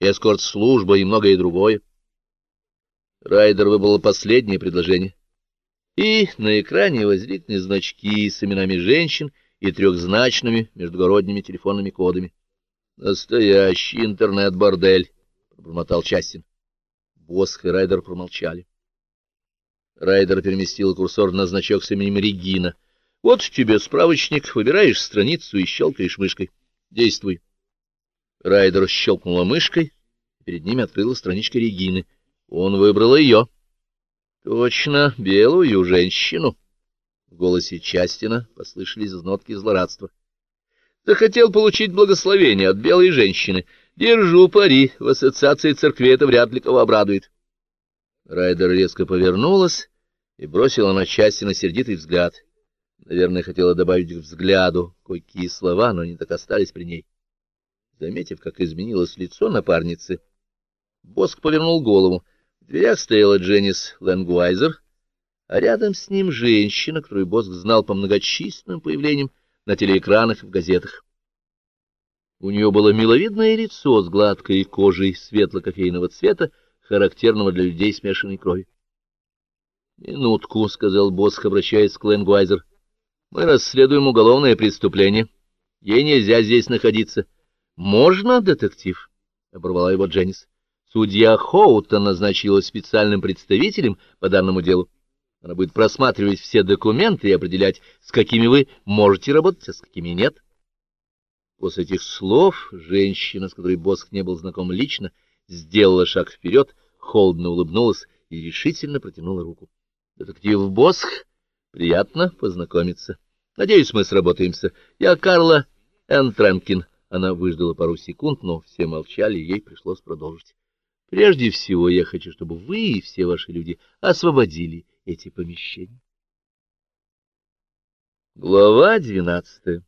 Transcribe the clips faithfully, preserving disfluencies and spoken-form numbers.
эскорт-служба и многое другое. Райдер выбрал последнее предложение, и на экране возникли значки с именами женщин и трехзначными междугородними телефонными кодами. «Настоящий интернет-бордель», — пробормотал Частин. Босх и Райдер промолчали. Райдер переместил курсор на значок с именем Регина. «Вот тебе справочник, выбираешь страницу и щелкаешь мышкой. Действуй». Райдер щелкнула мышкой, и перед ними открылась страничка Регины. Он выбрал ее. «Точно, белую женщину». В голосе Частина послышались нотки злорадства. «Захотел получить благословение от белой женщины. Держу пари, в ассоциации церкви это вряд ли кого обрадует». Райдер резко повернулась и бросила на Частина сердитый взгляд. Наверное, хотела добавить к взгляду кое-какие слова, но они так остались при ней. Заметив, как изменилось лицо напарницы, Босх повернул голову. В дверях стояла Дженнис Лэнгуайзер, а рядом с ним женщина, которую Босх знал по многочисленным появлениям на телеэкранах и в газетах. У нее было миловидное лицо с гладкой кожей светло-кофейного цвета, характерного для людей смешанной крови. — Минутку, — сказал Босх, обращаясь к Лэнгуайзер. — Мы расследуем уголовное преступление. Ей нельзя здесь находиться. — Можно, детектив? — оборвала его Дженнис. — Судья Хоутон назначила специальным представителем по данному делу. Она будет просматривать все документы и определять, с какими вы можете работать, а с какими нет. После этих слов женщина, с которой Босх не был знаком лично, сделала шаг вперед, холодно улыбнулась и решительно протянула руку. — Детектив Босх, приятно познакомиться. Надеюсь, мы сработаемся. Я Карла Энн Тренкин. Она выждала пару секунд, но все молчали, и ей пришлось продолжить. Прежде всего, я хочу, чтобы вы и все ваши люди освободили эти помещения. Глава двенадцатая.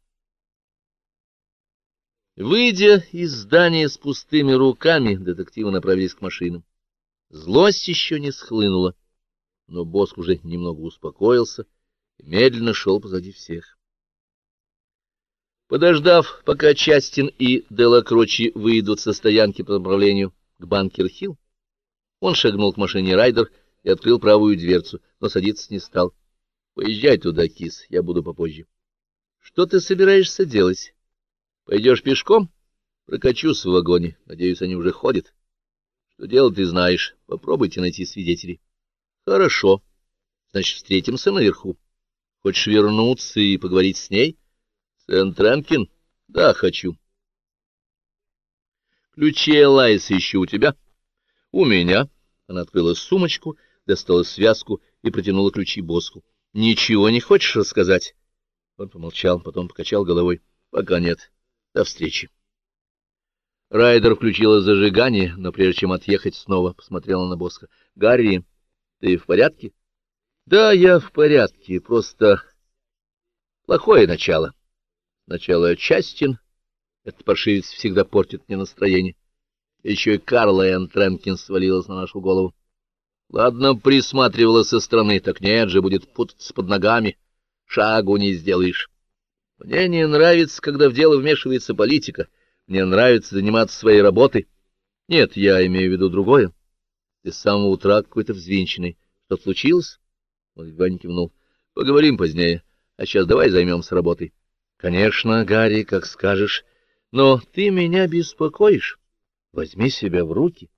Выйдя из здания с пустыми руками, детективы направились к машинам. Злость еще не схлынула, но Босх уже немного успокоился и медленно шел позади всех. Подождав, пока Частин и Делакрочи выйдут со стоянки по направлению к Банкер-Хилл, он шагнул к машине Райдер и открыл правую дверцу, но садиться не стал. — Поезжай туда, кис, я буду попозже. — Что ты собираешься делать? Пойдешь пешком? Прокачусь в вагоне. Надеюсь, они уже ходят. Что делать, ты знаешь. Попробуйте найти свидетелей. Хорошо. Значит, встретимся наверху. Хочешь вернуться и поговорить с ней? Сент Тренкин? Да, хочу. Ключи Элайса еще у тебя? У меня. Она открыла сумочку, достала связку и протянула ключи Босху. Ничего не хочешь рассказать? Он помолчал, потом покачал головой. Пока нет. До встречи. Райдер включила зажигание, но прежде чем отъехать, снова посмотрела на Босха. — Гарри, ты в порядке? — Да, я в порядке, просто плохое начало. Начало Частин. Этот паршивец всегда портит мне настроение. Еще и Карла Энн Тренкин свалилась на нашу голову. Ладно, присматривала со стороны, так нет же, будет путаться под ногами. Шагу не сделаешь. Мне не нравится, когда в дело вмешивается политика. Мне нравится заниматься своей работой. Нет, я имею в виду другое. Ты с самого утра какой-то взвинченный. Что-то случилось? Он едва не кивнул. Поговорим позднее. А сейчас давай займемся работой. Конечно, Гарри, как скажешь. Но ты меня беспокоишь. Возьми себя в руки.